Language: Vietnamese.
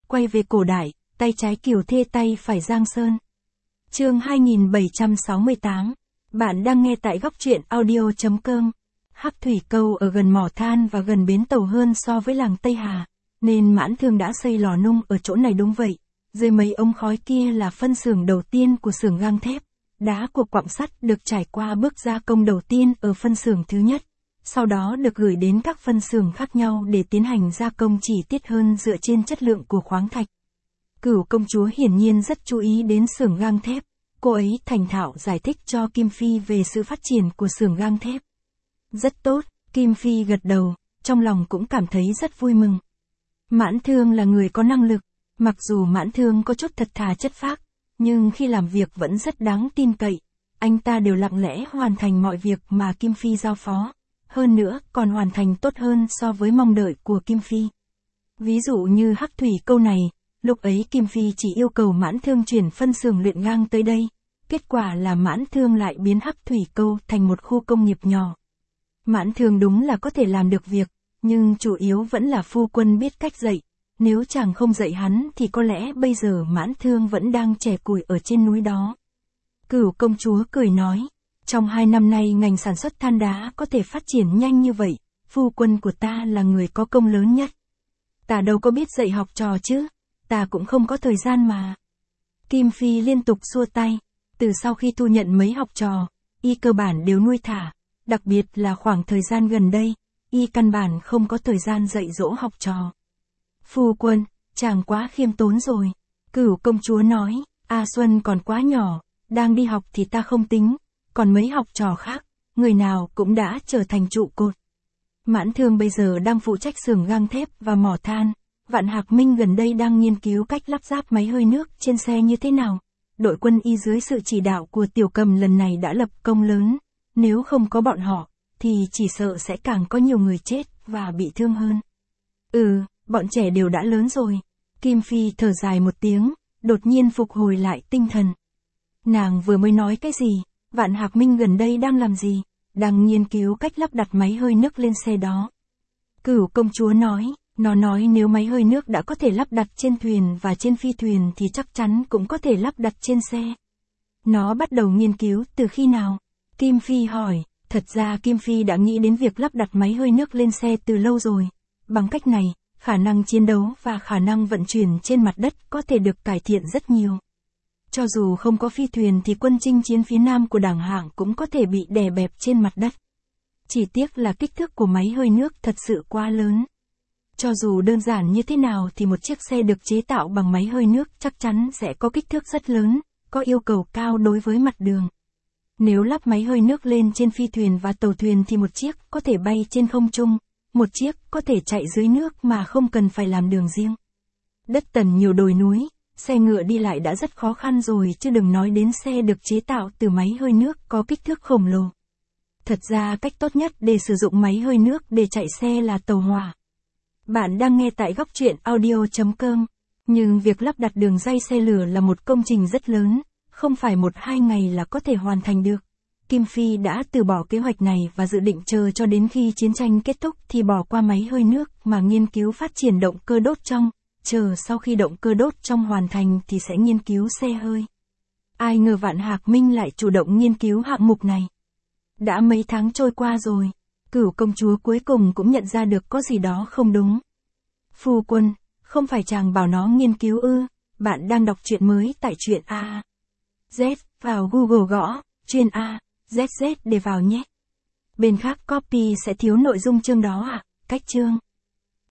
quay về cổ đại, tay trái Kiều Thê tay phải Giang Sơn. Chương 2768. Bạn đang nghe tại góc truyện audio.com. Hắc thủy câu ở gần mỏ than và gần bến tàu hơn so với làng Tây Hà, nên Mãn Thương đã xây lò nung ở chỗ này đúng vậy. Dưới mấy ống khói kia là phân xưởng đầu tiên của xưởng gang thép. Đá của quặng sắt được trải qua bước gia công đầu tiên ở phân xưởng thứ nhất, sau đó được gửi đến các phân xưởng khác nhau để tiến hành gia công chi tiết hơn dựa trên chất lượng của khoáng thạch. Cửu công chúa hiển nhiên rất chú ý đến xưởng gang thép, cô ấy thành thạo giải thích cho Kim Phi về sự phát triển của xưởng gang thép. Rất tốt, Kim Phi gật đầu, trong lòng cũng cảm thấy rất vui mừng. Mãn Thương là người có năng lực, mặc dù Mãn Thương có chút thật thà chất phác, nhưng khi làm việc vẫn rất đáng tin cậy. Anh ta đều lặng lẽ hoàn thành mọi việc mà Kim Phi giao phó, hơn nữa còn hoàn thành tốt hơn so với mong đợi của Kim Phi. Ví dụ như hắc thủy câu này, lúc ấy Kim Phi chỉ yêu cầu Mãn Thương chuyển phân xưởng luyện gang tới đây, kết quả là Mãn Thương lại biến hắc thủy câu thành một khu công nghiệp nhỏ. Mãn Thương đúng là có thể làm được việc, nhưng chủ yếu vẫn là phu quân biết cách dạy. Nếu chàng không dạy hắn thì có lẽ bây giờ Mãn Thương vẫn đang chẻ củi ở trên núi đó. Cửu công chúa cười nói, trong 2 năm nay ngành sản xuất than đá có thể phát triển nhanh như vậy, phu quân của ta là người có công lớn nhất. Ta đâu có biết dạy học trò chứ, ta cũng không có thời gian mà. Kim Phi liên tục xua tay, từ sau khi thu nhận mấy học trò, y cơ bản đều nuôi thả, đặc biệt là khoảng thời gian gần đây, y căn bản không có thời gian dạy dỗ học trò. Phu quân, chàng quá khiêm tốn rồi. Cửu công chúa nói, A Xuân còn quá nhỏ, đang đi học thì ta không tính, còn mấy học trò khác, người nào cũng đã trở thành trụ cột. Mãn Thương bây giờ đang phụ trách xưởng gang thép và mỏ than, Vạn Hạc Minh gần đây đang nghiên cứu cách lắp ráp máy hơi nước trên xe như thế nào. Đội quân y dưới sự chỉ đạo của Tiểu Cầm lần này đã lập công lớn, nếu không có bọn họ, thì chỉ sợ sẽ càng có nhiều người chết và bị thương hơn. Bọn trẻ đều đã lớn rồi. Kim Phi thở dài một tiếng, đột nhiên phục hồi lại tinh thần. Nàng vừa mới nói cái gì? Vạn Hạc Minh gần đây đang làm gì? Đang nghiên cứu cách lắp đặt máy hơi nước lên xe đó. Cửu công chúa nói, nó nói nếu máy hơi nước đã có thể lắp đặt trên thuyền và trên phi thuyền thì chắc chắn cũng có thể lắp đặt trên xe. Nó bắt đầu nghiên cứu từ khi nào? Kim Phi hỏi, thật ra Kim Phi đã nghĩ đến việc lắp đặt máy hơi nước lên xe từ lâu rồi. Bằng cách này, khả năng chiến đấu và khả năng vận chuyển trên mặt đất có thể được cải thiện rất nhiều. Cho dù không có phi thuyền thì quân chinh chiến phía nam của Đảng Hạng cũng có thể bị đè bẹp trên mặt đất. Chỉ tiếc là kích thước của máy hơi nước thật sự quá lớn. Cho dù đơn giản như thế nào thì một chiếc xe được chế tạo bằng máy hơi nước chắc chắn sẽ có kích thước rất lớn, có yêu cầu cao đối với mặt đường. Nếu lắp máy hơi nước lên trên phi thuyền và tàu thuyền thì một chiếc có thể bay trên không trung, một chiếc có thể chạy dưới nước mà không cần phải làm đường riêng. Đất Tần nhiều đồi núi, xe ngựa đi lại đã rất khó khăn rồi chứ đừng nói đến xe được chế tạo từ máy hơi nước có kích thước khổng lồ. Thật ra cách tốt nhất để sử dụng máy hơi nước để chạy xe là tàu hỏa. Bạn đang nghe tại góc truyện audio.com, nhưng việc lắp đặt đường ray xe lửa là một công trình rất lớn, không phải 1-2 ngày là có thể hoàn thành được. Kim Phi đã từ bỏ kế hoạch này và dự định chờ cho đến khi chiến tranh kết thúc thì bỏ qua máy hơi nước mà nghiên cứu phát triển động cơ đốt trong, chờ sau khi động cơ đốt trong hoàn thành thì sẽ nghiên cứu xe hơi. Ai ngờ Vạn Hạc Minh lại chủ động nghiên cứu hạng mục này. Đã mấy tháng trôi qua rồi, Cửu công chúa cuối cùng cũng nhận ra được có gì đó không đúng. Phu quân, không phải chàng bảo nó nghiên cứu ư? Bạn đang đọc truyện mới tại truyện A. Z, vào Google gõ, truyện A, ZZ để vào nhé. Bên khác copy sẽ thiếu nội dung chương đó à? Cách chương.